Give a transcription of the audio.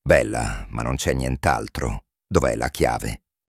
Bella, ma non c'è nient'altro. Dov'è la chiave?